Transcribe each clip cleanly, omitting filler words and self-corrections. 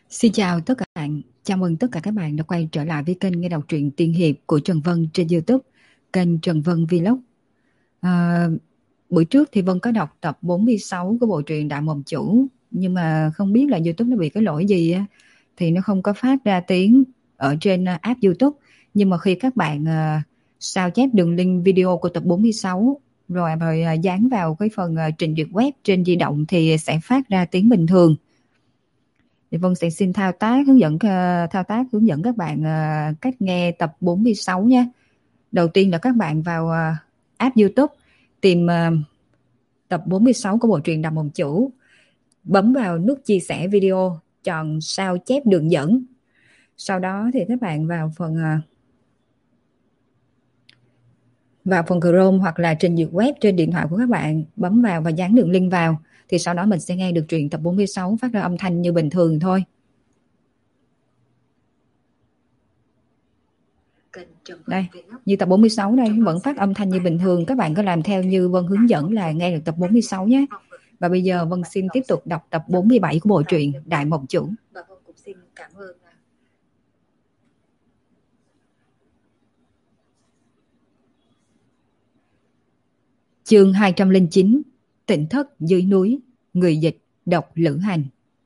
Xin chào tất cả các bạn, chào mừng tất cả các bạn đã quay trở lại với kênh nghe đọc truyện tiên hiệp của Trần Vân trên YouTube, kênh Trần Vân Vlog. Buổi trước thì Vân có đọc tập 46 của bộ truyện Đại Mộng Chủ, nhưng mà không biết là YouTube nó bị cái lỗi gì á, thì nó không có phát ra tiếng ở trên app YouTube. Nhưng mà khi các bạn sao chép đường link video của tập 46 rồi dán vào cái phần trình duyệt web trên di động thì sẽ phát ra tiếng bình thường. Thì Vân sẽ xin thao tác hướng dẫn các bạn cách nghe tập 46 nhé. Đầu tiên là các bạn vào app YouTube, tìm tập 46 của bộ truyện Đại Mộng Chủ, bấm vào nút chia sẻ video, chọn sao chép đường dẫn. Sau đó thì các bạn vào phần Chrome hoặc là trình duyệt web trên điện thoại của các bạn, bấm vào và dán đường link vào, thì sau đó mình sẽ nghe được truyện tập 46 phát ra âm thanh như bình thường thôi. Đây, như tập 46 đây vẫn phát âm thanh như bình thường. Các bạn có làm theo như Vân hướng dẫn là nghe được tập 46 nhé. Và bây giờ Vân xin tiếp tục đọc tập 47 của bộ truyện Đại Mộng Chủ. Và Vân cũng xin cảm ơn. Chương 209, Tỉnh thất dưới núi, người dịch độc Lữ Hành.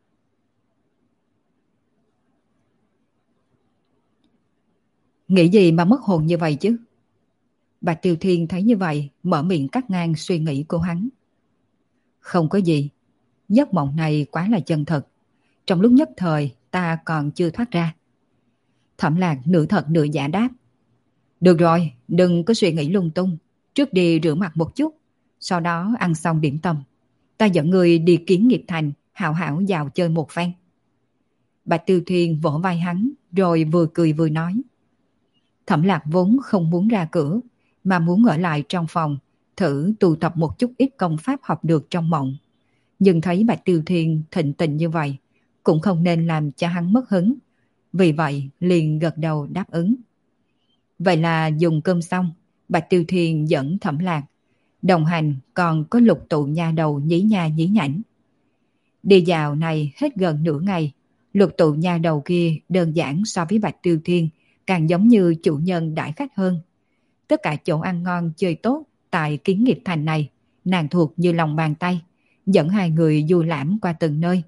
Nghĩ gì mà mất hồn như vậy chứ? Bạch Tiêu Thiên thấy như vậy, mở miệng cắt ngang suy nghĩ của hắn. Không có gì, giấc mộng này quá là chân thật. Trong lúc nhất thời ta còn chưa thoát ra. Thẩm Lạc nửa thật nửa giả đáp. Được rồi, đừng có suy nghĩ lung tung. Trước đi rửa mặt một chút, sau đó ăn xong điểm tâm. Ta dẫn người đi Kiến Nghiệp Thành, hảo hảo dạo chơi một phen. Bạch Tiêu Thiên vỗ vai hắn, rồi vừa cười vừa nói. Thẩm Lạc vốn không muốn ra cửa, mà muốn ở lại trong phòng, thử tu tập một chút ít công pháp học được trong mộng. Nhưng thấy Bạch Tiêu Thiên thịnh tình như vậy, cũng không nên làm cho hắn mất hứng. Vì vậy liền gật đầu đáp ứng. Vậy là dùng cơm xong, Bạch Tiêu Thiên dẫn Thẩm Lạc. Đồng hành còn có Lục Tụ nha đầu nhí nha nhí nhảnh. Đi dạo này hết gần nửa ngày, Lục Tụ nha đầu kia đơn giản so với Bạch Tiêu Thiên, càng giống như chủ nhân đãi khách hơn. Tất cả chỗ ăn ngon chơi tốt tại Kiến Nghiệp Thành này, nàng thuộc như lòng bàn tay, dẫn hai người du lãm qua từng nơi.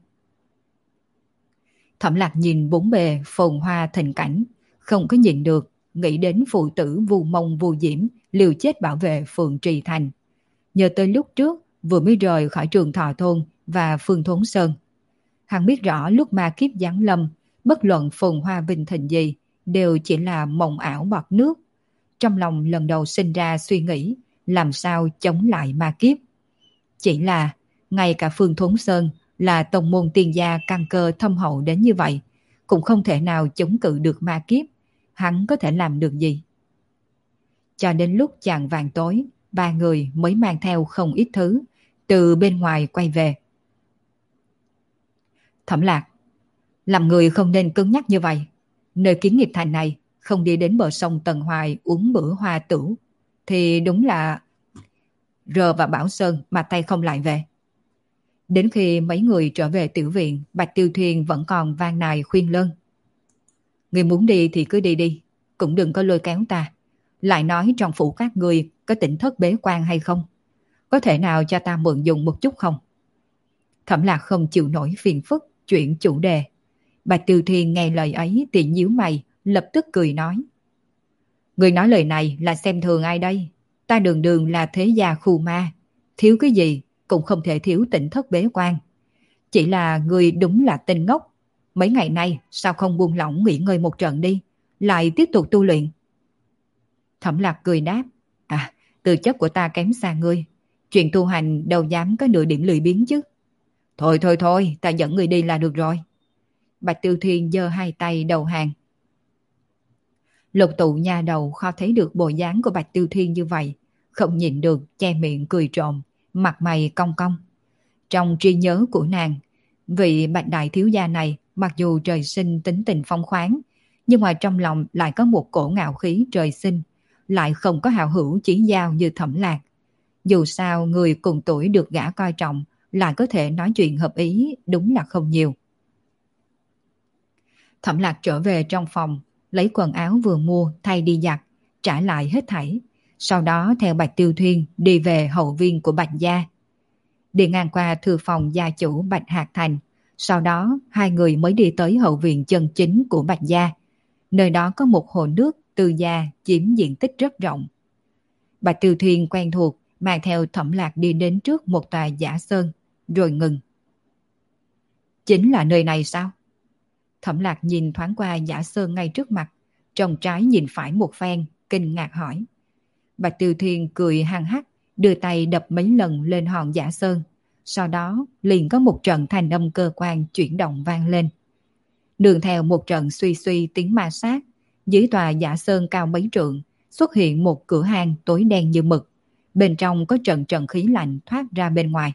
Thẩm Lạc nhìn bốn bề phồn hoa thịnh cảnh, không có nhìn được, nghĩ đến phụ tử Vu Mông Vu Diễm liều chết bảo vệ Phượng Trì Thành. Nhớ tới lúc trước vừa mới rời khỏi Trường Thọ Thôn và Phương Thốn Sơn. Hắn biết rõ lúc ma kiếp giáng lâm, bất luận phồn hoa vinh thịnh gì, đều chỉ là mộng ảo bọt nước. Trong lòng lần đầu sinh ra suy nghĩ làm sao chống lại ma kiếp. Chỉ là ngay cả Phương Thốn Sơn là tông môn tiên gia căn cơ thâm hậu đến như vậy, cũng không thể nào chống cự được ma kiếp. Hắn có thể làm được gì? Cho đến lúc chạng vàng tối, ba người mới mang theo không ít thứ từ bên ngoài quay về. Thẩm Lạc, làm người không nên cứng nhắc như vậy. Nơi Kiến Nghiệp Thành này không đi đến bờ sông Tần Hoài uống bữa hoa tửu thì đúng là rờ vào Bảo Sơn mà tay không lại về. Đến khi mấy người trở về tiểu viện, Bạch Tiêu Thiên vẫn còn van nài khuyên lơn. Người muốn đi thì cứ đi đi, cũng đừng có lôi kéo ta. Lại nói trong phủ các người có tỉnh thất bế quan hay không? Có thể nào cho ta mượn dùng một chút không? Thẩm Lạc không chịu nổi phiền phức, chuyển chủ đề. Bạch Tiêu Thiên nghe lời ấy thì nhíu mày, lập tức cười nói. Người nói lời này là xem thường ai đây? Ta đường đường là thế gia khu ma, thiếu cái gì cũng không thể thiếu tỉnh thất bế quan. Chỉ là người đúng là tên ngốc. Mấy ngày nay sao không buông lỏng nghỉ ngơi một trận đi, lại tiếp tục tu luyện? Thẩm Lạc cười đáp. Tư chất của ta kém xa ngươi, chuyện tu hành đâu dám có nửa điểm lười biếng chứ. Thôi, ta dẫn người đi là được rồi. Bạch Tiêu Thiên giơ hai tay đầu hàng. Lục Tụ nha đầu khó thấy được bộ dáng của Bạch Tiêu Thiên như vậy, không nhịn được che miệng cười trộm, mặt mày cong cong. Trong trí nhớ của nàng, vị Bạch đại thiếu gia này mặc dù trời sinh tính tình phong khoáng, nhưng mà trong lòng lại có một cổ ngạo khí trời sinh, lại không có hào hữu chí giao như Thẩm Lạc. Dù sao người cùng tuổi được gã coi trọng, lại có thể nói chuyện hợp ý đúng là không nhiều. Thẩm Lạc trở về trong phòng, lấy quần áo vừa mua thay đi giặt, trả lại hết thảy. Sau đó theo Bạch Tiêu Thuyên đi về hậu viên của Bạch Gia. Đi ngang qua thư phòng gia chủ Bạch Hạc Thành, sau đó hai người mới đi tới hậu viện chân chính của Bạch Gia. Nơi đó có một hồ nước từ gia chiếm diện tích rất rộng. Bạch Tiêu Thuyên quen thuộc mang theo Thẩm Lạc đi đến trước một tòa giả sơn, rồi ngừng. Chính là nơi này sao? Thẩm Lạc nhìn thoáng qua giả sơn ngay trước mặt, trông trái nhìn phải một phen, kinh ngạc hỏi. Bạch Tiêu Thuyên cười hăng hắc, đưa tay đập mấy lần lên hòn giả sơn. Sau đó liền có một trận thanh âm cơ quan chuyển động vang lên. Đường theo một trận suy suy tiếng ma sát, dưới tòa giả sơn cao mấy trượng, xuất hiện một cửa hang tối đen như mực. Bên trong có trận trận khí lạnh thoát ra bên ngoài.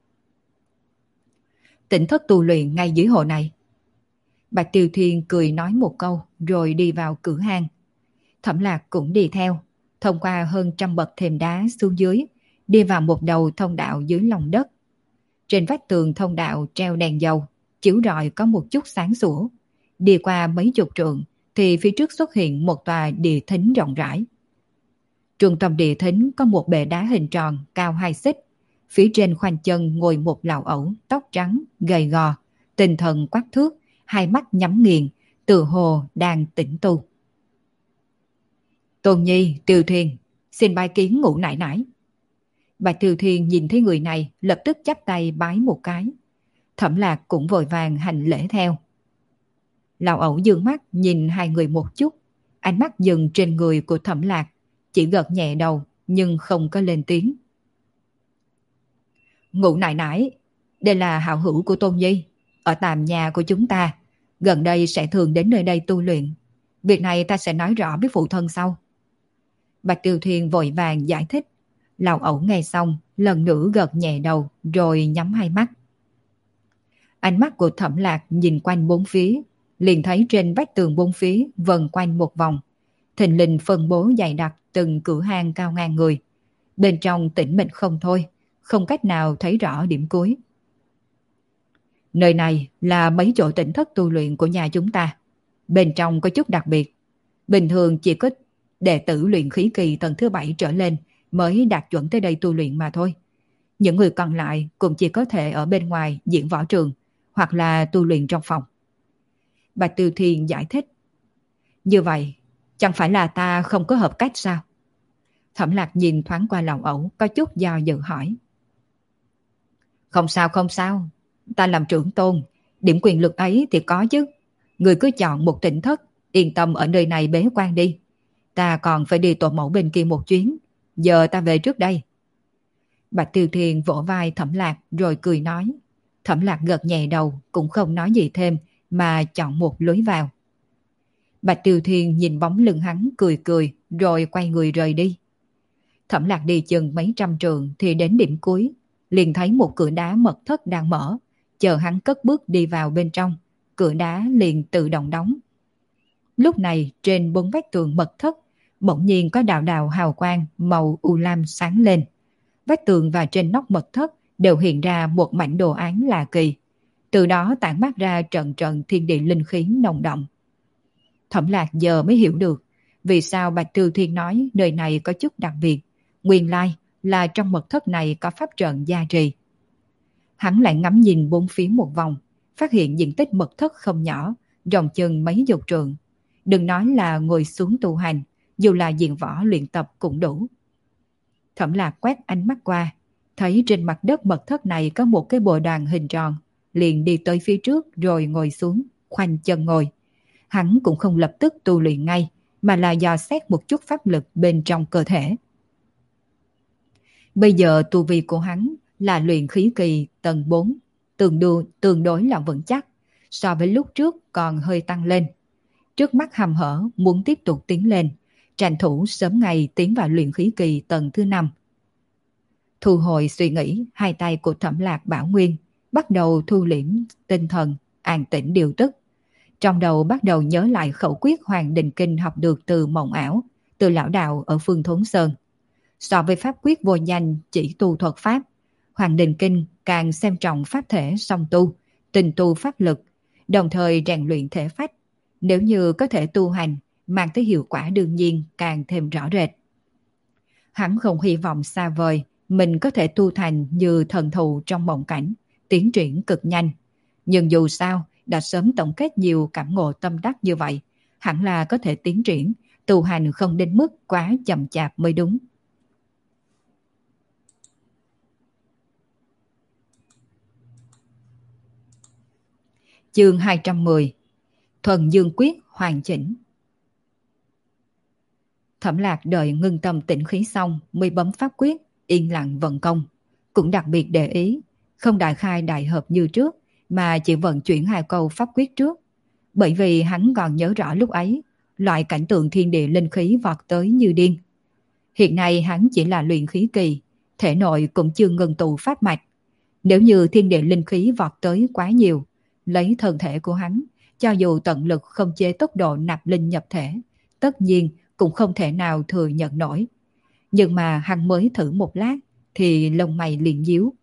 Tỉnh thất tu luyện ngay dưới hồ này. Bạch Tiêu Thuyên cười nói một câu rồi đi vào cửa hang. Thẩm Lạc cũng đi theo, thông qua hơn 100 bậc thềm đá xuống dưới, đi vào một đầu thông đạo dưới lòng đất. Trên vách tường thông đạo treo đèn dầu, chiếu rọi có một chút sáng sủa. Đi qua mấy chục trượng thì phía trước xuất hiện một tòa địa thính rộng rãi. Trung tâm địa thính có một bệ đá hình tròn cao 2 xích. Phía trên khoanh chân ngồi một lão ẩu tóc trắng, gầy gò, tinh thần quắc thước, hai mắt nhắm nghiền, tự hồ đang tĩnh tu. Tôn Nhi, Tiêu Thuyền, xin bái kiến ngũ nải nải. Bạch Tiêu Thuyền nhìn thấy người này, lập tức chắp tay bái một cái. Thẩm Lạc cũng vội vàng hành lễ theo. Lão ẩu dương mắt nhìn hai người một chút, ánh mắt dừng trên người của Thẩm Lạc, chỉ gật nhẹ đầu nhưng không có lên tiếng. Ngũ nải nải, đây là hảo hữu của Tôn Nhi, ở tạm nhà của chúng ta, gần đây sẽ thường đến nơi đây tu luyện. Việc này ta sẽ nói rõ với phụ thân sau. Bạch Tiêu Thuyền vội vàng giải thích. Lão ẩu nghe xong, lần nữa gật nhẹ đầu rồi nhắm hai mắt. Ánh mắt của Thẩm Lạc nhìn quanh bốn phía, liền thấy trên vách tường bốn phía vần quanh một vòng. Thình lình phân bố dày đặc từng cửa hang cao ngang người. Bên trong tĩnh mịch không thôi, không cách nào thấy rõ điểm cuối. Nơi này là mấy chỗ tỉnh thất tu luyện của nhà chúng ta. Bên trong có chút đặc biệt. Bình thường chỉ có đệ tử luyện khí kỳ tầng thứ 7 trở lên mới đạt chuẩn tới đây tu luyện mà thôi. Những người còn lại cũng chỉ có thể ở bên ngoài diễn võ trường hoặc là tu luyện trong phòng. Bạch Tiêu Thiên giải thích. Như vậy, chẳng phải là ta không có hợp cách sao? Thẩm Lạc nhìn thoáng qua lão ẩu, có chút do dự hỏi. Không sao, không sao. Ta làm trưởng tôn, điểm quyền lực ấy thì có chứ. Người cứ chọn một tỉnh thất, yên tâm ở nơi này bế quan đi. Ta còn phải đi tổ mẫu bên kia một chuyến. Giờ ta về trước đây. Bạch Tiêu Thiên vỗ vai Thẩm Lạc rồi cười nói. Thẩm Lạc gật nhẹ đầu cũng không nói gì thêm mà chọn một lối vào. Bạch Tiêu Thiên nhìn bóng lưng hắn cười cười rồi quay người rời đi. Thẩm Lạc đi chừng mấy trăm trượng thì đến điểm cuối, liền thấy một cửa đá mật thất đang mở, chờ hắn cất bước đi vào bên trong, cửa đá liền tự động đóng. Lúc này trên bốn vách tường mật thất bỗng nhiên có đạo đạo hào quang màu u lam sáng lên. Vách tường và trên nóc mật thất đều hiện ra một mảnh đồ án lạ kỳ, từ đó tản mát ra trận trận thiên địa linh khí nồng đậm. Thẩm Lạc giờ mới hiểu được vì sao Bạch Tiêu Thiên nói nơi này có chút đặc biệt, nguyên lai là trong mật thất này có pháp trận gia trì. Hắn lại ngắm nhìn bốn phía một vòng, phát hiện diện tích mật thất không nhỏ, rộng chừng mấy chục trượng. Đừng nói là ngồi xuống tu hành, dù là diện võ luyện tập cũng đủ. Thẩm Lạc quét ánh mắt qua, thấy trên mặt đất mật thất này có một cái bồ đoàn hình tròn, liền đi tới phía trước rồi ngồi xuống, khoanh chân ngồi. Hắn cũng không lập tức tu luyện ngay, mà là dò xét một chút pháp lực bên trong cơ thể. Bây giờ tu vi của hắn là luyện khí kỳ tầng 4, tương đối là vững chắc, so với lúc trước còn hơi tăng lên. Trước mắt hầm hở muốn tiếp tục tiến lên, tranh thủ sớm ngày tiến vào luyện khí kỳ tầng thứ 5. Thu hồi suy nghĩ, hai tay của Thẩm Lạc bảo nguyên, bắt đầu thu liễm tinh thần, an tĩnh điều tức. Trong đầu bắt đầu nhớ lại khẩu quyết Hoàng Đình Kinh học được từ mộng ảo, từ lão đạo ở Phương Thốn Sơn. So với pháp quyết vô danh chỉ tu thuật pháp, Hoàng Đình Kinh càng xem trọng pháp thể song tu, tình tu pháp lực, đồng thời rèn luyện thể phách. Nếu như có thể tu hành, mang tới hiệu quả đương nhiên càng thêm rõ rệt. Hắn không hy vọng xa vời mình có thể tu thành như thần thù trong mộng cảnh, tiến triển cực nhanh. Nhưng dù sao, đã sớm tổng kết nhiều cảm ngộ tâm đắc như vậy, hẳn là có thể tiến triển, tu hành không đến mức quá chậm chạp mới đúng. Chương 210. Thuần Dương Quyết hoàn chỉnh. Thẩm Lạc đợi ngưng tâm tĩnh khí xong mới bấm pháp quyết, yên lặng vận công. Cũng đặc biệt để ý, không đại khai đại hợp như trước, mà chỉ vận chuyển hai câu pháp quyết trước. Bởi vì hắn còn nhớ rõ lúc ấy, loại cảnh tượng thiên địa linh khí vọt tới như điên. Hiện nay hắn chỉ là luyện khí kỳ, thể nội cũng chưa ngừng tụ pháp mạch. Nếu như thiên địa linh khí vọt tới quá nhiều, lấy thân thể của hắn, cho dù tận lực không chế tốc độ nạp linh nhập thể, tất nhiên cũng không thể nào thừa nhận nổi. Nhưng mà hắn mới thử một lát, thì lông mày liền nhíu.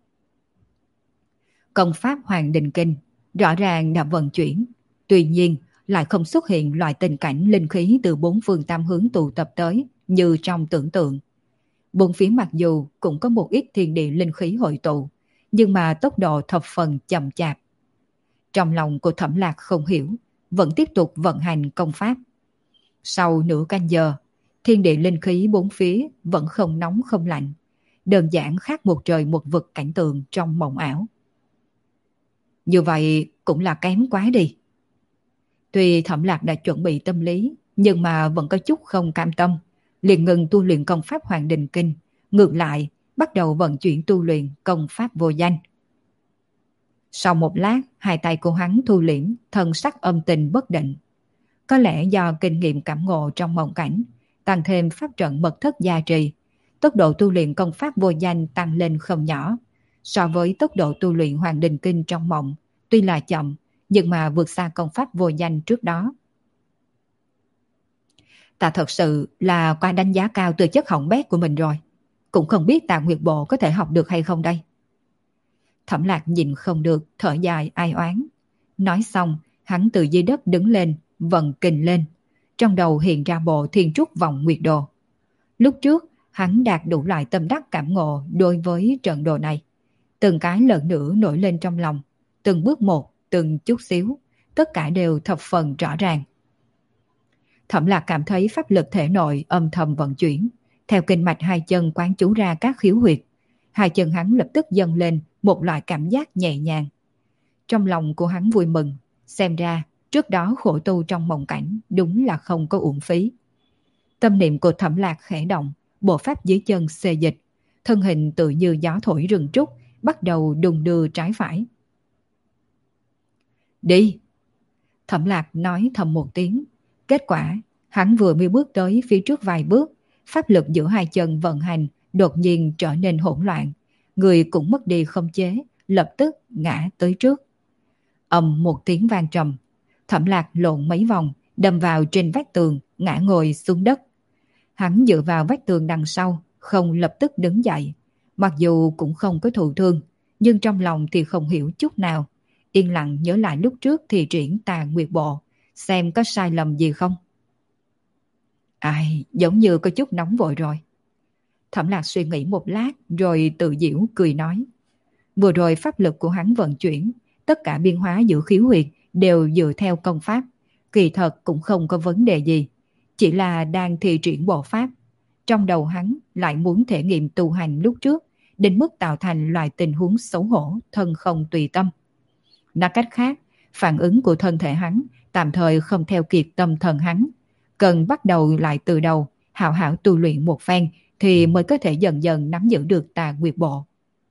Công pháp Hoàng Đình Kinh rõ ràng đã vận chuyển, tuy nhiên lại không xuất hiện loại tình cảnh linh khí từ bốn phương tám hướng tụ tập tới như trong tưởng tượng. Bốn phía mặc dù cũng có một ít thiên địa linh khí hội tụ, nhưng mà tốc độ thập phần chậm chạp. Trong lòng của Thẩm Lạc không hiểu, vẫn tiếp tục vận hành công pháp. Sau nửa canh giờ, thiên địa linh khí bốn phía vẫn không nóng không lạnh, đơn giản khác một trời một vực cảnh tượng trong mộng ảo. Như vậy cũng là kém quá đi. Tuy Thẩm Lạc đã chuẩn bị tâm lý, nhưng mà vẫn có chút không cam tâm, liền ngừng tu luyện công pháp Hoàng Đình Kinh, ngược lại bắt đầu vận chuyển tu luyện công pháp vô danh. Sau một lát, hai tay của hắn thu liễm, thân sắc âm tình bất định. Có lẽ do kinh nghiệm cảm ngộ trong mộng cảnh, tăng thêm pháp trận mật thất gia trì, tốc độ tu luyện công pháp vô danh tăng lên không nhỏ. So với tốc độ tu luyện Hoàng Đình Kinh trong mộng, tuy là chậm, nhưng mà vượt xa công pháp vô danh trước đó. Ta thật sự là qua đánh giá cao tư chất hỏng bét của mình rồi. Cũng không biết Tà Nguyệt Bộ có thể học được hay không đây. Thẩm Lạc nhìn không được, thở dài ai oán. Nói xong, hắn từ dưới đất đứng lên, vận kình lên. Trong đầu hiện ra bộ Thiên Trúc Vọng Nguyệt Đồ. Lúc trước, hắn đạt đủ loại tâm đắc cảm ngộ đối với trận đồ này. Từng cái lần nữa nổi lên trong lòng. Từng bước một, từng chút xíu, tất cả đều thập phần rõ ràng. Thẩm Lạc cảm thấy pháp lực thể nội âm thầm vận chuyển, theo kinh mạch hai chân quán chú ra các khiếu huyệt. Hai chân hắn lập tức dâng lên một loại cảm giác nhẹ nhàng. Trong lòng của hắn vui mừng, xem ra trước đó khổ tu trong mộng cảnh đúng là không có uổng phí. Tâm niệm của Thẩm Lạc khẽ động, bộ pháp dưới chân xê dịch, thân hình tự như gió thổi rừng trúc, bắt đầu đung đưa trái phải. Đi! Thẩm Lạc nói thầm một tiếng. Kết quả, hắn vừa mới bước tới phía trước vài bước, pháp lực giữa hai chân vận hành đột nhiên trở nên hỗn loạn. Người cũng mất đi không chế, lập tức ngã tới trước. Ầm một tiếng vang trầm, Thẩm Lạc lộn mấy vòng, đâm vào trên vách tường, ngã ngồi xuống đất. Hắn dựa vào vách tường đằng sau, không lập tức đứng dậy. Mặc dù cũng không có thụ thương, nhưng trong lòng thì không hiểu chút nào. Yên lặng nhớ lại lúc trước thì triển Tà Nguyệt Bộ, xem có sai lầm gì không. Ai, giống như có chút nóng vội rồi. Thẩm Lạc suy nghĩ một lát rồi tự giễu cười nói. Vừa rồi pháp lực của hắn vận chuyển, tất cả biến hóa giữa khiếu huyệt đều dựa theo công pháp. Kỳ thật cũng không có vấn đề gì, chỉ là đang thi triển bộ pháp. Trong đầu hắn lại muốn thể nghiệm tu hành lúc trước, đến mức tạo thành loại tình huống xấu hổ, thân không tùy tâm. Nói cách khác, phản ứng của thân thể hắn tạm thời không theo kịp tâm thần hắn. Cần bắt đầu lại từ đầu, hảo hảo tu luyện một phen thì mới có thể dần dần nắm giữ được Tà Nguyệt Bộ.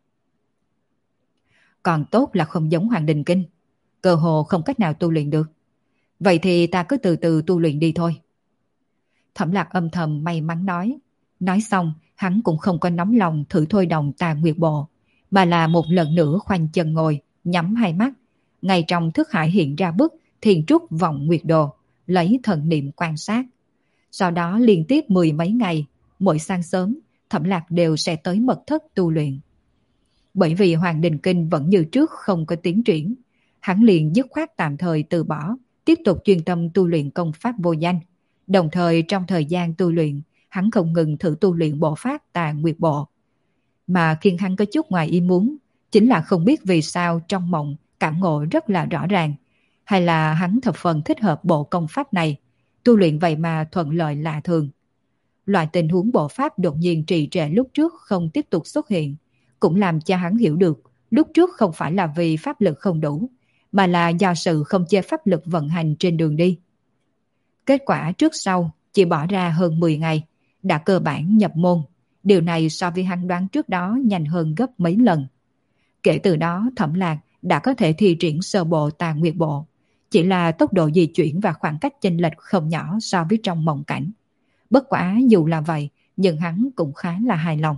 Còn tốt là không giống Hoàng Đình Kinh, cơ hồ không cách nào tu luyện được. Vậy thì ta cứ từ từ tu luyện đi thôi. Thẩm Lạc âm thầm may mắn nói. Nói xong, hắn cũng không có nóng lòng thử thôi đồng Tà Nguyệt Bộ, mà là một lần nữa khoanh chân ngồi, nhắm hai mắt. Ngay trong thức hải hiện ra bức Thiên Trúc Vọng Nguyệt Đồ, lấy thần niệm quan sát. Sau đó liên tiếp 10 mấy ngày, mỗi sáng sớm, Thẩm Lạc đều sẽ tới mật thất tu luyện. Bởi vì Hoàng Đình Kinh vẫn như trước không có tiến triển, hắn liền dứt khoát tạm thời từ bỏ, tiếp tục chuyên tâm tu luyện công pháp vô danh. Đồng thời trong thời gian tu luyện, hắn không ngừng thử tu luyện bộ pháp Tà Nguyệt Bộ. Mà khiến hắn có chút ngoài ý muốn, chính là không biết vì sao trong mộng cảm ngộ rất là rõ ràng, hay là hắn thập phần thích hợp bộ công pháp này, tu luyện vậy mà thuận lợi lạ thường. Loại tình huống bộ pháp đột nhiên trì trệ lúc trước không tiếp tục xuất hiện, cũng làm cho hắn hiểu được lúc trước không phải là vì pháp lực không đủ, mà là do sự không chế pháp lực vận hành trên đường đi. Kết quả trước sau chỉ bỏ ra hơn 10 ngày, đã cơ bản nhập môn. Điều này so với hắn đoán trước đó nhanh hơn gấp mấy lần. Kể từ đó Thẩm Lạc đã có thể thi triển sơ bộ Tà Nguyệt Bộ, chỉ là tốc độ di chuyển và khoảng cách chênh lệch không nhỏ so với trong mộng cảnh. Bất quá dù là vậy, nhưng hắn cũng khá là hài lòng.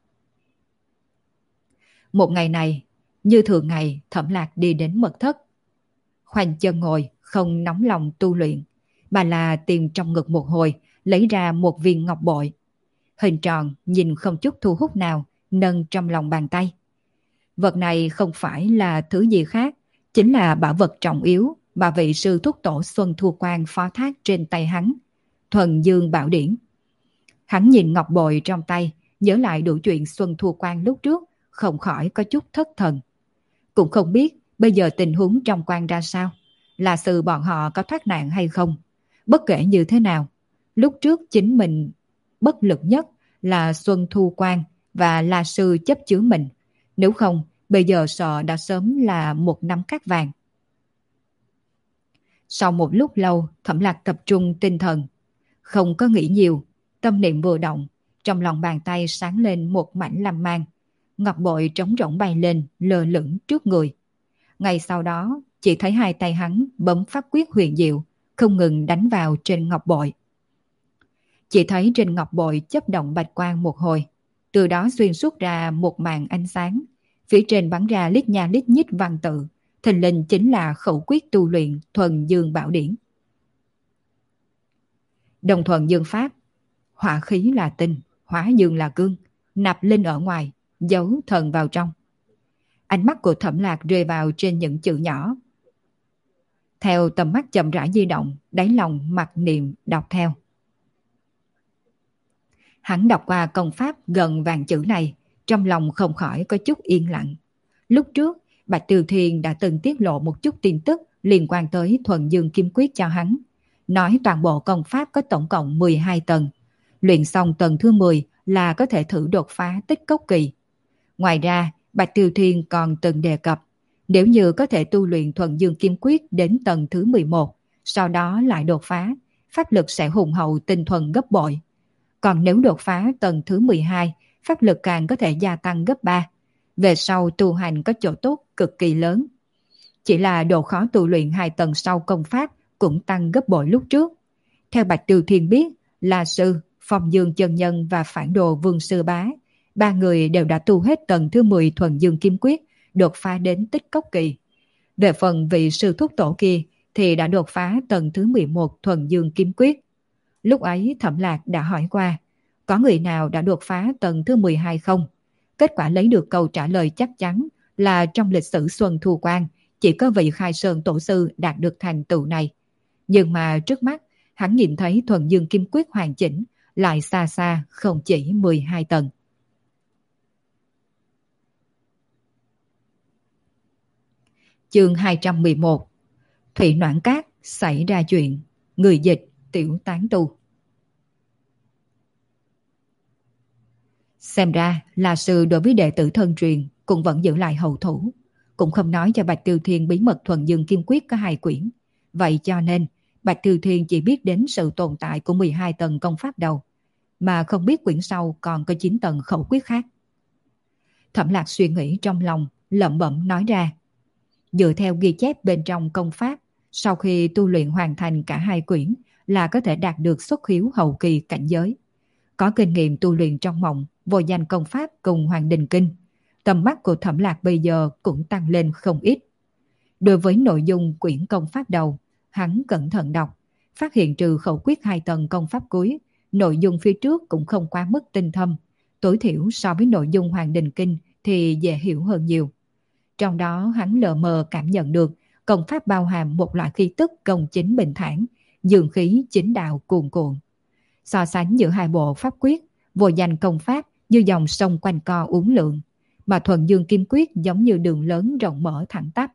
Một ngày này, như thường ngày, Thẩm Lạc đi đến mật thất. Khoanh chân ngồi, không nóng lòng tu luyện, mà là tìm trong ngực một hồi, lấy ra một viên ngọc bội. Hình tròn, nhìn không chút thu hút nào, nâng trong lòng bàn tay. Vật này không phải là thứ gì khác, chính là bảo vật trọng yếu mà vị sư thúc tổ Xuân Thu Quan phó thác trên tay hắn, Thuần Dương Bảo Điển. Hắn nhìn ngọc bội trong tay, nhớ lại đủ chuyện Xuân Thu Quan lúc trước, không khỏi có chút thất thần. Cũng không biết bây giờ tình huống trong quan ra sao, là sư bọn họ có thoát nạn hay không. Bất kể như thế nào, lúc trước chính mình bất lực nhất là Xuân Thu Quan và là sư chấp chứa mình. Nếu không, bây giờ sợ đã sớm là một nắm cát vàng. Sau một lúc lâu, Thẩm Lạc tập trung tinh thần, không có nghĩ nhiều, tâm niệm vừa động, trong lòng bàn tay sáng lên một mảnh lam mang, ngọc bội trống rỗng bay lên, lơ lửng trước người. Ngay sau đó, chỉ thấy hai tay hắn bấm pháp quyết huyền diệu, không ngừng đánh vào trên ngọc bội. Chỉ thấy trên ngọc bội chớp động bạch quang một hồi, từ đó xuyên suốt ra một màn ánh sáng, phía trên bắn ra lít nha lít nhít văn tự, thình lình chính là khẩu quyết tu luyện Thuần Dương Bảo Điển. Đồng thuần dương pháp, hỏa khí là tinh, hóa dương là cương, nạp linh ở ngoài, giấu thần vào trong. Ánh mắt của Thẩm Lạc rơi vào trên những chữ nhỏ. Theo tầm mắt chậm rãi di động, đáy lòng mặc niệm đọc theo. Hắn đọc qua công pháp gần vàng chữ này, trong lòng không khỏi có chút yên lặng. Lúc trước, Bạch Tiêu Thiên đã từng tiết lộ một chút tin tức liên quan tới Thuần Dương Kim Quyết cho hắn. Nói toàn bộ công pháp có tổng cộng 12 tầng. Luyện xong tầng thứ 10 là có thể thử đột phá tích cốc kỳ. Ngoài ra, Bạch Tiêu Thiên còn từng đề cập, nếu như có thể tu luyện Thuần Dương Kim Quyết đến tầng thứ 11, sau đó lại đột phá, pháp lực sẽ hùng hậu tinh thuần gấp bội. Còn nếu đột phá tầng thứ 12, pháp lực càng có thể gia tăng gấp 3. Về sau tu hành có chỗ tốt cực kỳ lớn. Chỉ là độ khó tu luyện 2 tầng sau công pháp cũng tăng gấp bội lúc trước. Theo Bạch Tiêu Thiên biết, La Sư, Phong Dương Chân Nhân và Phản Đồ Vương Sư Bá, ba người đều đã tu hết tầng thứ 10 Thuần Dương Kim Quyết, đột phá đến tích cốc kỳ. Về phần vị sư thúc tổ kia thì đã đột phá tầng thứ 11 Thuần Dương Kim Quyết. Lúc ấy Thẩm Lạc đã hỏi qua, có người nào đã đột phá tầng thứ 12 không? Kết quả lấy được câu trả lời chắc chắn là trong lịch sử Xuân Thu Quan, chỉ có vị Khai Sơn Tổ Sư đạt được thành tựu này. Nhưng mà trước mắt, hắn nhìn thấy Thuần Dương Kim Quyết hoàn chỉnh, lại xa xa không chỉ 12 tầng. Chương 211. Thủy Noãn Cát xảy ra chuyện, người dịch Tiểu Tán Tu. Xem ra là sư đối với đệ tử thân truyền cũng vẫn giữ lại hậu thủ, cũng không nói cho Bạch Tiêu Thiên bí mật Thuần Dương Kim Quyết có 2 quyển. Vậy cho nên Bạch Tiêu Thiên chỉ biết đến sự tồn tại của 12 tầng công pháp đầu, mà không biết quyển sau còn có 9 tầng khẩu quyết khác. Thẩm Lạc suy nghĩ trong lòng, lẩm bẩm nói ra. Dựa theo ghi chép bên trong công pháp, sau khi tu luyện hoàn thành cả 2 quyển là có thể đạt được xuất khiếu hậu kỳ cảnh giới. Có kinh nghiệm tu luyện trong mộng, vô danh công pháp cùng Hoàng Đình Kinh, tầm mắt của Thẩm Lạc bây giờ cũng tăng lên không ít. Đối với nội dung quyển công pháp đầu, hắn cẩn thận đọc, phát hiện trừ khẩu quyết 2 tầng công pháp cuối, nội dung phía trước cũng không quá mức tinh thâm, tối thiểu so với nội dung Hoàng Đình Kinh thì dễ hiểu hơn nhiều. Trong đó hắn lờ mờ cảm nhận được công pháp bao hàm một loại khí tức công chính bình thản, dương khí chính đạo cuồn cuộn. So sánh giữa hai bộ pháp quyết, vô danh công pháp như dòng sông quanh co uốn lượn, mà thuần dương kim quyết giống như đường lớn rộng mở thẳng tắp.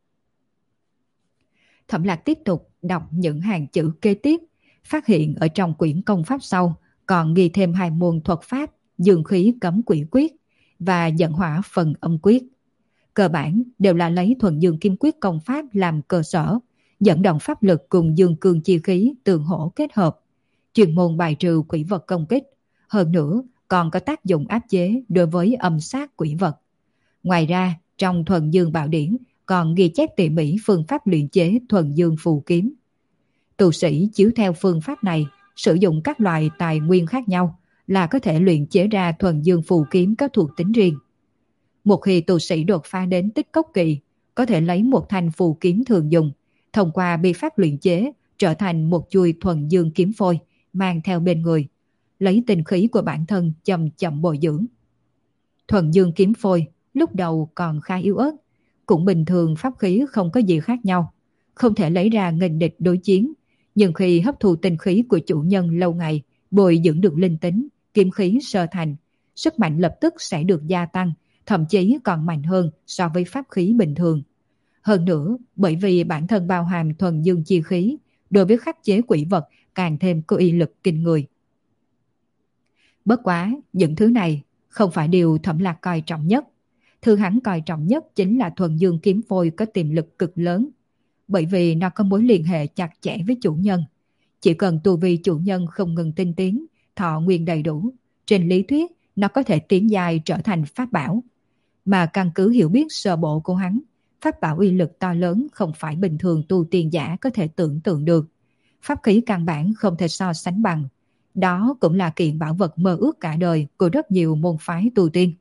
Thẩm Lạc tiếp tục đọc những hàng chữ kế tiếp, phát hiện ở trong quyển công pháp sau còn ghi thêm hai môn thuật pháp dương khí cấm quỷ quyết và dẫn hỏa phần âm quyết. Cơ bản đều là lấy thuần dương kim quyết công pháp làm cơ sở, dẫn động pháp lực cùng dương cương chi khí tương hỗ kết hợp, chuyên môn bài trừ quỷ vật công kích, hơn nữa còn có tác dụng áp chế đối với âm sát quỷ vật. Ngoài ra, trong thuần dương bảo điển còn ghi chép tỉ mỉ phương pháp luyện chế thuần dương phù kiếm. Tu sĩ chiếu theo phương pháp này, sử dụng các loại tài nguyên khác nhau là có thể luyện chế ra thuần dương phù kiếm có thuộc tính riêng. Một khi tu sĩ đột phá đến tích cốc kỳ, có thể lấy một thanh phù kiếm thường dùng, thông qua bi pháp luyện chế trở thành một chuôi thuần dương kiếm phôi, mang theo bên người, lấy tinh khí của bản thân chậm chậm bồi dưỡng. Thuần dương kiếm phôi lúc đầu còn khá yếu ớt, cũng bình thường pháp khí không có gì khác nhau, không thể lấy ra nghênh địch đối chiến, nhưng khi hấp thụ tinh khí của chủ nhân lâu ngày, bồi dưỡng được linh tính, kiếm khí sơ thành, sức mạnh lập tức sẽ được gia tăng, thậm chí còn mạnh hơn so với pháp khí bình thường. Hơn nữa, bởi vì bản thân bao hàm thuần dương chi khí, đối với khắc chế quỷ vật càng thêm có uy lực kinh người. Bất quá, những thứ này không phải điều Thẩm Lạc coi trọng nhất. Thứ hắn coi trọng nhất chính là thuần dương kiếm phôi có tiềm lực cực lớn, bởi vì nó có mối liên hệ chặt chẽ với chủ nhân. Chỉ cần tu vi chủ nhân không ngừng tinh tiến, thọ nguyên đầy đủ, trên lý thuyết nó có thể tiến dài trở thành pháp bảo. Mà căn cứ hiểu biết sơ bộ của hắn, pháp bảo uy lực to lớn không phải bình thường tu tiên giả có thể tưởng tượng được. Pháp khí căn bản không thể so sánh bằng. Đó cũng là kiện bảo vật mơ ước cả đời của rất nhiều môn phái tu tiên.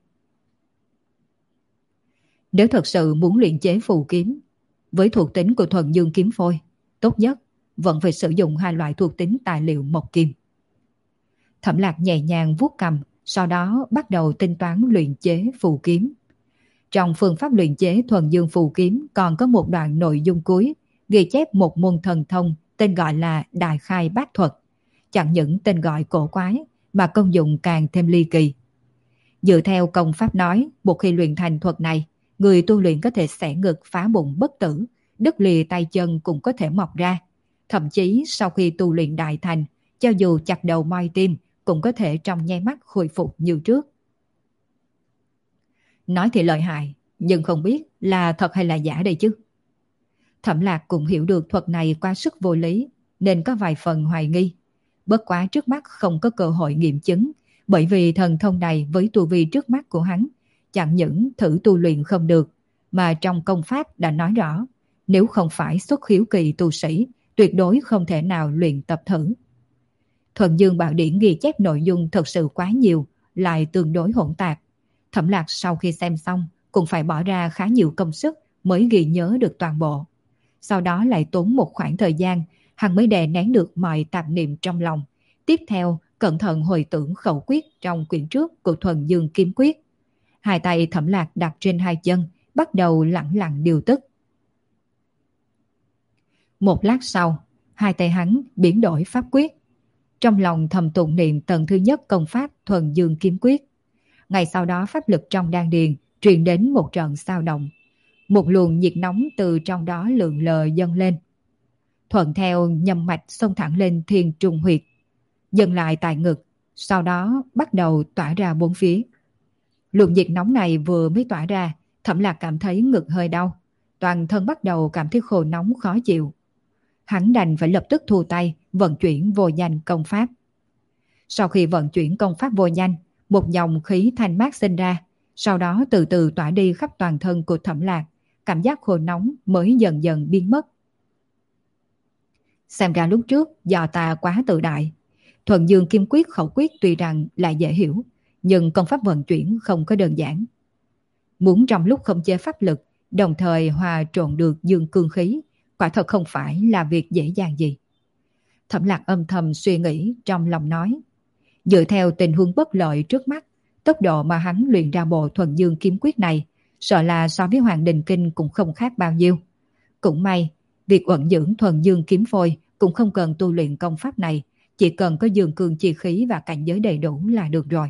Nếu thật sự muốn luyện chế phù kiếm, với thuộc tính của thuần dương kiếm phôi, tốt nhất vẫn phải sử dụng hai loại thuộc tính tài liệu mộc kim. Thẩm Lạc nhẹ nhàng vuốt cầm, sau đó bắt đầu tính toán luyện chế phù kiếm. Trong phương pháp luyện chế thuần dương phù kiếm còn có một đoạn nội dung cuối ghi chép một môn thần thông tên gọi là Đại Khai Bát Thuật. Chẳng những tên gọi cổ quái mà công dụng càng thêm ly kỳ. Dựa theo công pháp nói, một khi luyện thành thuật này, người tu luyện có thể xẻ ngực phá bụng bất tử, đứt lìa tay chân cũng có thể mọc ra. Thậm chí sau khi tu luyện đại thành, cho dù chặt đầu moi tim cũng có thể trong nháy mắt khôi phục như trước. Nói thì lợi hại, nhưng không biết là thật hay là giả đây chứ. Thẩm Lạc cũng hiểu được thuật này quá sức vô lý, nên có vài phần hoài nghi. Bất quá trước mắt không có cơ hội nghiệm chứng, bởi vì thần thông này với tu vi trước mắt của hắn, chẳng những thử tu luyện không được, mà trong công pháp đã nói rõ, nếu không phải xuất khiếu kỳ tu sĩ, tuyệt đối không thể nào luyện tập thử. Thuần Dương Bảo Điển ghi chép nội dung thật sự quá nhiều, lại tương đối hỗn tạp. Thẩm Lạc sau khi xem xong, cũng phải bỏ ra khá nhiều công sức mới ghi nhớ được toàn bộ. Sau đó lại tốn một khoảng thời gian, hắn mới đè nén được mọi tạp niệm trong lòng. Tiếp theo, cẩn thận hồi tưởng khẩu quyết trong quyển trước của Thuần Dương Kiếm Quyết. Hai tay Thẩm Lạc đặt trên hai chân, bắt đầu lặng lặng điều tức. Một lát sau, hai tay hắn biến đổi pháp quyết. Trong lòng thầm tụng niệm tầng thứ nhất công pháp Thuần Dương Kiếm Quyết. Ngay sau đó pháp lực trong đan điền truyền đến một trận sao động. Một luồng nhiệt nóng từ trong đó lượn lờ dâng lên. Thuận theo nhâm mạch xông thẳng lên thiên trùng huyệt, dừng lại tại ngực, sau đó bắt đầu tỏa ra bốn phía. Luồng nhiệt nóng này vừa mới tỏa ra, Thẩm Lạc cảm thấy ngực hơi đau, toàn thân bắt đầu cảm thấy khô nóng khó chịu. Hắn đành phải lập tức thu tay, vận chuyển vô danh công pháp. Sau khi vận chuyển công pháp vô danh, một dòng khí thanh mát sinh ra, sau đó từ từ tỏa đi khắp toàn thân của Thẩm Lạc, cảm giác khô nóng mới dần dần biến mất. Xem ra lúc trước do ta quá tự đại. Thuần Dương Kiếm Quyết khẩu quyết tuy rằng là dễ hiểu, nhưng công pháp vận chuyển không có đơn giản. Muốn trong lúc khống chế pháp lực, đồng thời hòa trộn được dương cương khí, quả thật không phải là việc dễ dàng gì. Thẩm Lạc âm thầm suy nghĩ trong lòng nói. Dựa theo tình huống bất lợi trước mắt, tốc độ mà hắn luyện ra bộ Thuần Dương Kiếm Quyết này, sợ là so với Hoàng Đình Kinh cũng không khác bao nhiêu. Cũng may, việc vận dưỡng thuần dương kiếm phôi cũng không cần tu luyện công pháp này, chỉ cần có dương cương chi khí và cảnh giới đầy đủ là được rồi.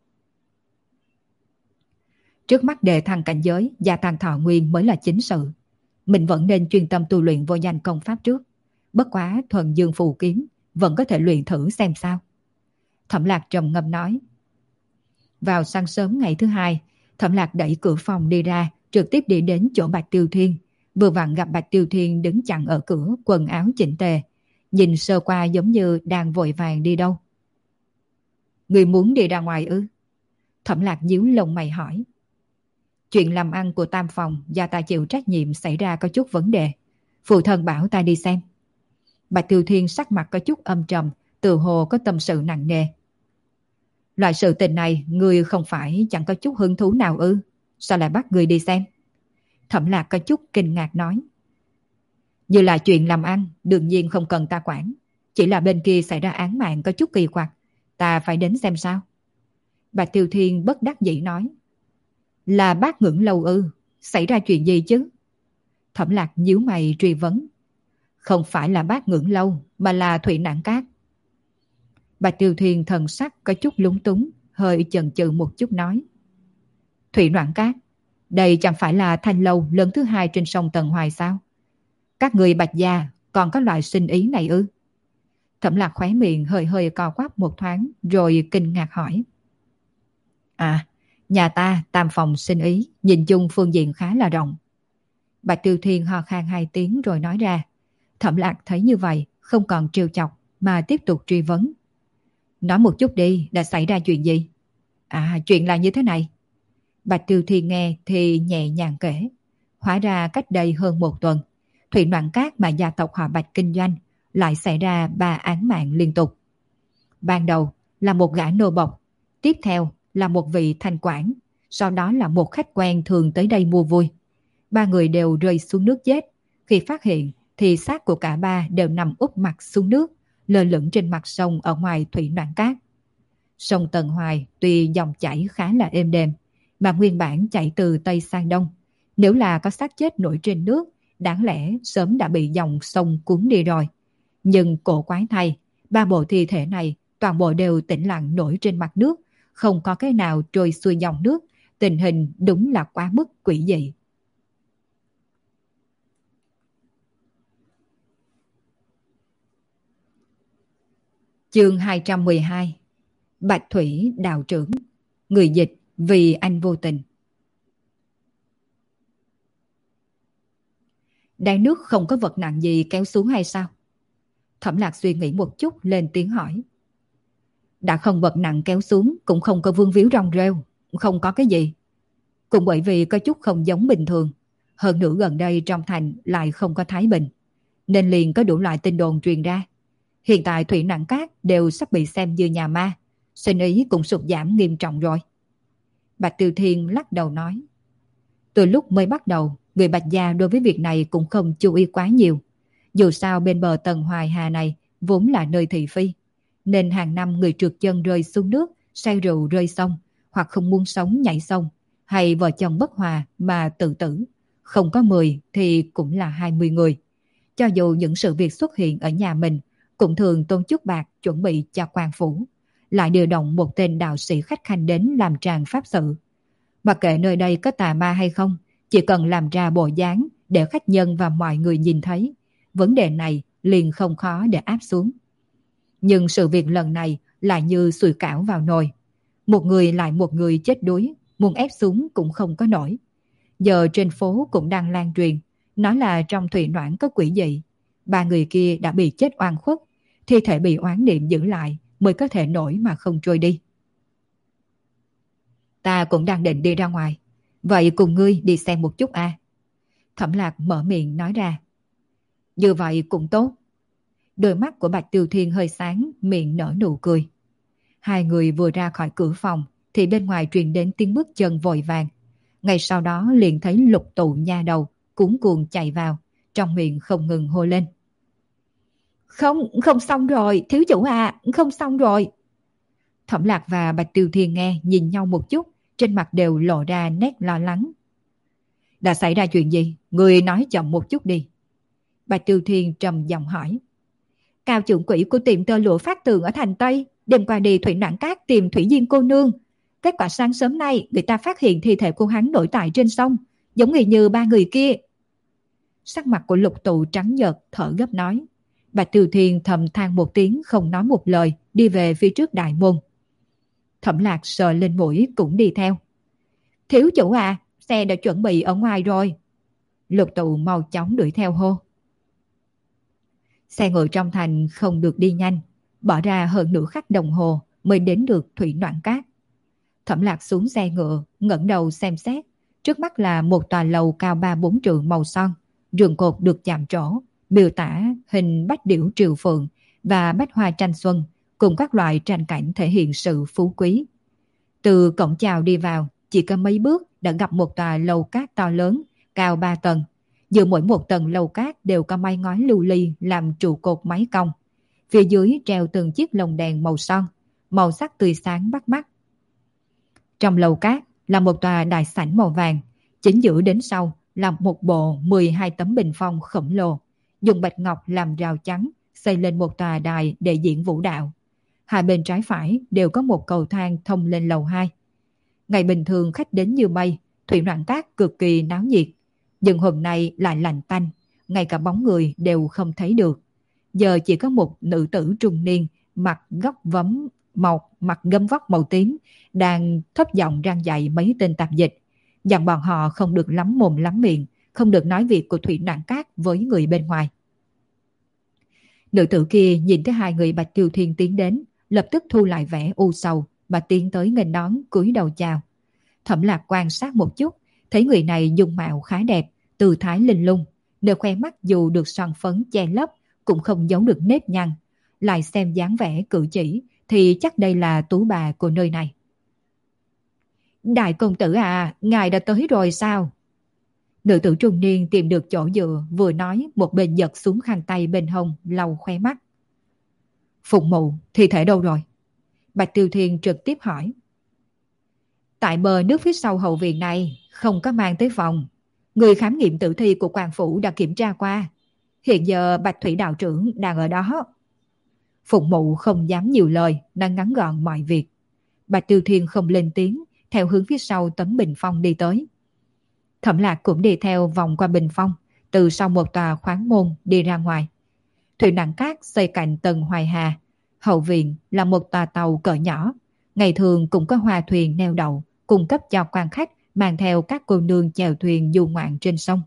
Trước mắt đề thăng cảnh giới, gia tăng thọ nguyên mới là chính sự. Mình vẫn nên chuyên tâm tu luyện vô danh công pháp trước. Bất quá thuần dương phù kiếm vẫn có thể luyện thử xem sao. Thẩm Lạc trầm ngâm nói. Vào sáng sớm ngày thứ hai, Thẩm Lạc đẩy cửa phòng đi ra, trực tiếp đi đến chỗ Bạch Tiêu Thiên. Vừa vặn gặp Bạch Tiêu Thiên đứng chặn ở cửa, quần áo chỉnh tề. Nhìn sơ qua giống như đang vội vàng đi đâu. Người muốn đi ra ngoài ư? Thẩm Lạc nhíu lông mày hỏi. Chuyện làm ăn của Tam Phòng do ta chịu trách nhiệm xảy ra có chút vấn đề. Phụ thân bảo ta đi xem. Bạch Tiêu Thiên sắc mặt có chút âm trầm, tự hồ có tâm sự nặng nề. Loại sự tình này người không phải chẳng có chút hứng thú nào ư? Sao lại bắt người đi xem? Thẩm Lạc có chút kinh ngạc nói. Như là chuyện làm ăn, đương nhiên không cần ta quản. Chỉ là bên kia xảy ra án mạng có chút kỳ quặc, ta phải đến xem sao. Bạch Tiêu Thiên bất đắc dĩ nói. Là Bác Ngưỡng Lâu ư? Xảy ra chuyện gì chứ? Thẩm Lạc nhíu mày truy vấn. Không phải là Bác Ngưỡng Lâu, mà là Thủy Nãng Các. Bạch Tiêu Thiên thần sắc có chút lúng túng, hơi chần chừ một chút nói. Thủy Noãn Các, đây chẳng phải là thanh lâu lớn thứ hai trên sông Tần Hoài sao? Các người Bạch gia còn có loại sinh ý này ư? Thẩm Lạc khóe miệng hơi hơi co quắp một thoáng, rồi kinh ngạc hỏi. À, nhà ta Tam Phòng sinh ý, nhìn chung phương diện khá là rộng. Bạch Tiêu Thiên ho khan hai tiếng rồi nói ra. Thẩm Lạc thấy như vậy, không còn trêu chọc, mà tiếp tục truy vấn. Nói một chút đi, đã xảy ra chuyện gì? À, chuyện là như thế này. Bạch Tiêu Thiên nghe thì nhẹ nhàng kể. Hóa ra cách đây hơn một tuần, Thủy Noãn Các mà gia tộc họ Bạch kinh doanh lại xảy ra 3 án mạng liên tục. Ban đầu là một gã nô bộc, tiếp theo là một vị thanh quản, sau đó là một khách quen thường tới đây mua vui. 3 người đều rơi xuống nước chết. Khi phát hiện thì xác của cả 3 đều nằm úp mặt xuống nước, lơ lửng trên mặt sông ở ngoài Thủy Noãn Các. Sông Tần Hoài tuy dòng chảy khá là êm đềm, mà nguyên bản chảy từ Tây sang Đông. Nếu là có xác chết nổi trên nước, đáng lẽ sớm đã bị dòng sông cuốn đi rồi. Nhưng cổ quái thay, 3 bộ thi thể này toàn bộ đều tĩnh lặng nổi trên mặt nước, không có cái nào trôi xuôi dòng nước. Tình hình đúng là quá mức quỷ dị. Chương 212. Bạch Thủy đạo trưởng. Người dịch vì anh vô tình. Đáy nước không có vật nặng gì kéo xuống hay sao? Thẩm Lạc suy nghĩ một chút lên tiếng hỏi. Đã không vật nặng kéo xuống, cũng không có vương víu rong rêu, không có cái gì. Cũng bởi vì có chút không giống bình thường. Hơn nữa gần đây trong thành lại không có thái bình, nên liền có đủ loại tin đồn truyền ra. Hiện tại Thủy Noãn Các đều sắp bị xem như nhà ma, sinh ý cũng sụt giảm nghiêm trọng rồi. Bạch Tiêu Thiên lắc đầu nói. Từ lúc mới bắt đầu, người Bạch gia đối với việc này cũng không chú ý quá nhiều. Dù sao bên bờ Tần Hoài Hà này vốn là nơi thị phi, nên hàng năm người trượt chân rơi xuống nước, say rượu rơi sông, hoặc không muốn sống nhảy sông, hay vợ chồng bất hòa mà tự tử. Không có 10 thì cũng là 20 người. Cho dù những sự việc xuất hiện ở nhà mình, cũng thường tốn chút bạc chuẩn bị cho quan phủ, lại điều động một tên đạo sĩ khách khanh đến làm tràng pháp sự. Mặc kệ nơi đây có tà ma hay không, chỉ cần làm ra bộ dáng để khách nhân và mọi người nhìn thấy, vấn đề này liền không khó để áp xuống. Nhưng sự việc lần này lại như sùi cảo vào nồi. Một người lại một người chết đuối, muốn ép xuống cũng không có nổi. Giờ trên phố cũng đang lan truyền, nói là trong Thủy Noãn có quỷ dị. 3 người kia đã bị chết oan khuất, thi thể bị oán niệm giữ lại mới có thể nổi mà không trôi đi. Ta cũng đang định đi ra ngoài, vậy cùng ngươi đi xem một chút a. Thẩm Lạc mở miệng nói ra. Như vậy cũng tốt. Đôi mắt của Bạch Tiêu Thiên hơi sáng, miệng nở nụ cười. Hai người vừa ra khỏi cửa phòng thì bên ngoài truyền đến tiếng bước chân vội vàng. Ngay sau đó liền thấy Lục Tụ nha đầu cuống cuồng chạy vào, trong miệng không ngừng hô lên. Không xong rồi, thiếu chủ à, không xong rồi. Thẩm Lạc và Bạch Tiêu Thiên nghe nhìn nhau một chút, trên mặt đều lộ ra nét lo lắng. Đã xảy ra chuyện gì? Người nói chậm một chút đi, Bạch Tiêu Thiên trầm giọng hỏi. Cao trưởng quỹ của tiệm tơ lụa Phát Tường ở thành Tây đêm qua đi Thủy Noãn Cát tìm Thủy Diên cô nương. Kết quả sáng sớm nay người ta phát hiện thi thể của hắn nổi tại trên sông, giống như ba người kia. Sắc mặt của Lục Tụ trắng nhợt, thở gấp nói. Bạch Tiêu Thiên thầm than một tiếng, không nói một lời, đi về phía trước đại môn. Thẩm Lạc sờ lên mũi cũng đi theo. Thiếu chủ à, xe đã chuẩn bị ở ngoài rồi. Lục Tụ mau chóng đuổi theo hô. Xe ngựa trong thành không được đi nhanh, bỏ ra hơn nửa khắc đồng hồ mới đến được Thủy Noãn Cát. Thẩm Lạc xuống xe ngựa, ngẩng đầu xem xét. Trước mắt là một tòa lầu cao 3-4 trượng màu son, rường cột được chạm trổ, miêu tả hình bách điểu triều phượng và bách hoa tranh xuân, cùng các loại tranh cảnh thể hiện sự phú quý. Từ cổng chào đi vào, chỉ có mấy bước đã gặp một tòa lầu cát to lớn, cao 3 tầng. Giữa mỗi một tầng lầu cát đều có mái ngói lưu ly làm trụ cột mái cong. Phía dưới treo từng chiếc lồng đèn màu son, màu sắc tươi sáng bắt mắt. Trong lầu cát là một tòa đại sảnh màu vàng, chính giữa đến sau là một bộ 12 tấm bình phong khổng lồ, dùng bạch ngọc làm rào chắn, xây lên một tòa đài để diễn vũ đạo. Hai bên trái phải đều có một cầu thang thông lên lầu 2. Ngày bình thường khách đến như mây, Thủy Noãn Cát cực kỳ náo nhiệt, nhưng hôm nay lại lạnh tanh, ngay cả bóng người đều không thấy được. Giờ chỉ có một nữ tử trung niên mặc gấm vóc màu tím đang thấp giọng răng dạy mấy tên tạp dịch, dặn bọn họ không được lắm mồm lắm miệng, không được nói việc của Thủy Noãn Cát với người bên ngoài. Nữ tử kia nhìn thấy hai người Bạch Tiêu Thiên tiến đến, lập tức thu lại vẻ u sầu mà tiến tới nghênh đón, cúi đầu chào. Thẩm Lạc quan sát một chút, thấy người này dung mạo khá đẹp, tư thái linh lung, đôi khoe mắt dù được son phấn che lấp cũng không giấu được nếp nhăn, lại xem dáng vẻ cử chỉ thì chắc đây là tú bà của nơi này. Đại công tử à, ngài đã tới rồi sao? Nữ tử trung niên tìm được chỗ dựa, vừa nói một bên giật xuống khăn tay bên hông lau khóe mắt. Phụng mụ, thi thể đâu rồi? Bạch Tiêu Thiên trực tiếp hỏi. Tại bờ nước phía sau hậu viện này, không có mang tới phòng. Người khám nghiệm tử thi của quan phủ đã kiểm tra qua. Hiện giờ Bạch Thủy đạo trưởng đang ở đó. Phụng mụ không dám nhiều lời, đang ngắn gọn mọi việc. Bạch Tiêu Thiên không lên tiếng, theo hướng phía sau tấm bình phong đi tới. Thẩm Lạc cũng đi theo vòng qua bình phong, từ sau một tòa khoáng môn đi ra ngoài. Thủy Noãn Cát xây cạnh tầng Hoài Hà, hậu viện là một tòa tàu cỡ nhỏ, ngày thường cũng có hoa thuyền neo đậu, cung cấp cho quan khách mang theo các cô nương chèo thuyền du ngoạn trên sông.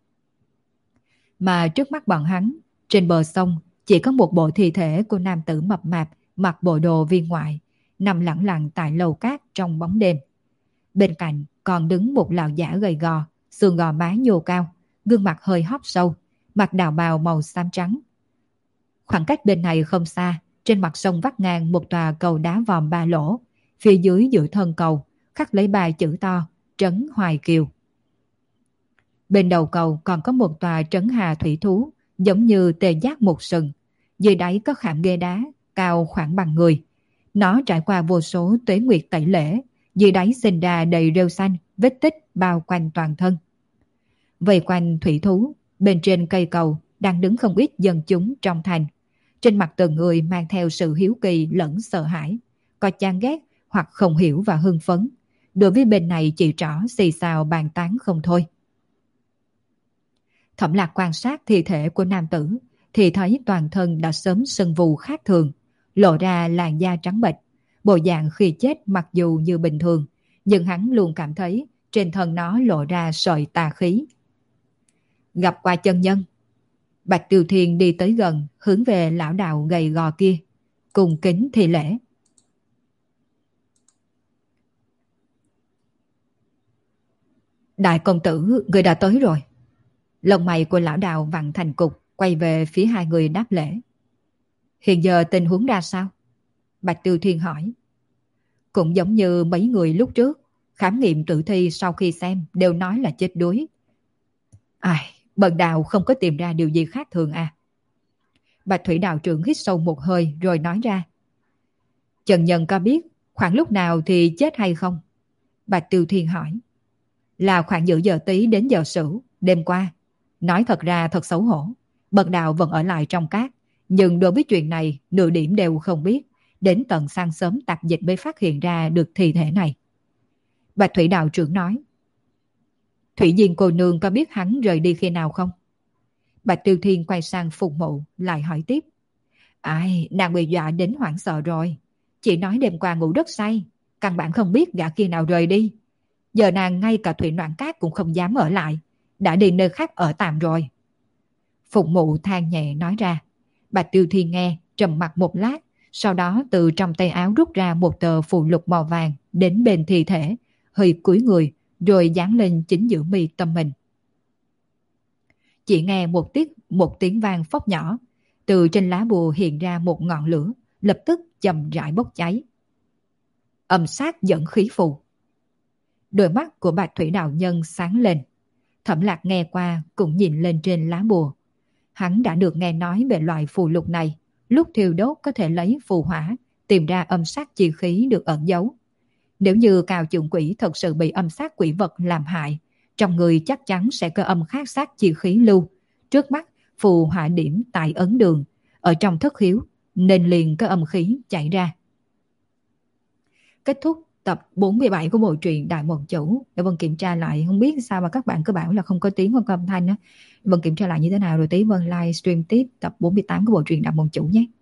Mà trước mắt bọn hắn, trên bờ sông chỉ có một bộ thi thể của nam tử mập mạp mặc bộ đồ viên ngoại, nằm lẳng lặng tại lầu cát trong bóng đêm. Bên cạnh còn đứng một lão giả gầy gò, xương gò má nhô cao, gương mặt hơi hóp sâu, mặc đạo bào màu xám trắng. Khoảng cách bên này không xa, trên mặt sông vắt ngang một tòa cầu đá vòm 3 lỗ, phía dưới giữa thân cầu khắc lấy 3 chữ to Trấn Hoài Kiều. Bên đầu cầu còn có một tòa trấn hà thủy thú, giống như tê giác một sừng, dưới đáy có khảm ghê đá cao khoảng bằng người. Nó trải qua vô số tuế nguyệt tẩy lễ, dưới đáy sinh ra đầy rêu xanh, vết tích bao quanh toàn thân. Vây quanh thủy thú, bên trên cây cầu đang đứng không ít dân chúng trong thành. Trên mặt từng người mang theo sự hiếu kỳ lẫn sợ hãi, có chán ghét hoặc không hiểu và hưng phấn. Đối với bên này chỉ trỏ xì xào bàn tán không thôi. Thẩm Lạc quan sát thi thể của nam tử thì thấy toàn thân đã sớm sưng vù khác thường, lộ ra làn da trắng bệch. Bộ dạng khi chết mặc dù như bình thường, nhưng hắn luôn cảm thấy trên thân nó lộ ra sợi tà khí. Gặp qua chân nhân. Bạch Tiêu Thiên đi tới gần, hướng về lão đạo gầy gò kia, cùng kính thi lễ. Đại công tử, người đã tới rồi. Lông mày của lão đạo vặn thành cục, quay về phía hai người đáp lễ. Hiện giờ tình huống ra sao? Bạch Tiêu Thiên hỏi. Cũng giống như mấy người lúc trước, khám nghiệm tử thi sau khi xem đều nói là chết đuối. Ai, bần đạo không có tìm ra điều gì khác thường à? Bạch Thủy đạo trưởng hít sâu một hơi rồi nói ra. Trần Nhân có biết khoảng lúc nào thì chết hay không? Bạch Tiêu Thiên hỏi. Là khoảng giữa giờ Tý đến giờ Sửu, đêm qua. Nói thật ra thật xấu hổ. Bần đạo vẫn ở lại trong cát, nhưng đối với chuyện này nửa điểm đều không biết. Đến tận sáng sớm tạp dịch mới phát hiện ra được thi thể này. Bạch Thủy đạo trưởng nói. Thủy Diên cô nương có biết hắn rời đi khi nào không? Bạch Tiêu Thiên quay sang Phùng Mộ lại hỏi tiếp. Ai, nàng bị dọa đến hoảng sợ rồi. Chị nói đêm qua ngủ rất say, căn bản không biết gã khi nào rời đi. Giờ nàng ngay cả thủy noãn cát cũng không dám ở lại, đã đi nơi khác ở tạm rồi. Phùng Mụ than nhẹ nói ra. Bạch Tiêu Thiên nghe, trầm mặt một lát, sau đó từ trong tay áo rút ra một tờ phù lục màu vàng đến bên thi thể, hơi cúi người, rồi dán lên chính giữa mi tâm mình. Chỉ nghe một tiếng vang phốc nhỏ, từ trên lá bùa hiện ra một ngọn lửa, lập tức chậm rãi bốc cháy. Âm sát dẫn khí phù. Đôi mắt của Bạch Thủy đạo nhân sáng lên. Thẩm Lạc nghe qua cũng nhìn lên trên lá bùa. Hắn đã được nghe nói về loại phù lục này, lúc thiêu đốt có thể lấy phù hỏa, tìm ra âm sát chi khí được ẩn giấu. Nếu như Cao Trượng Quỷ thật sự bị âm sát quỷ vật làm hại, trong người chắc chắn sẽ có âm khát sát chi khí lưu. Trước mắt, phù hỏa điểm tại ấn đường, ở trong thất khiếu, nên liền có âm khí chảy ra. Kết thúc tập 47 của bộ truyện Đại Mộng Chủ. Để Vân kiểm tra lại, không biết sao mà các bạn cứ bảo là không có tiếng hoặc có âm thanh á. Vân kiểm tra lại như thế nào rồi tí Vân livestream tiếp tập 48 của bộ truyện Đại Mộng Chủ nhé.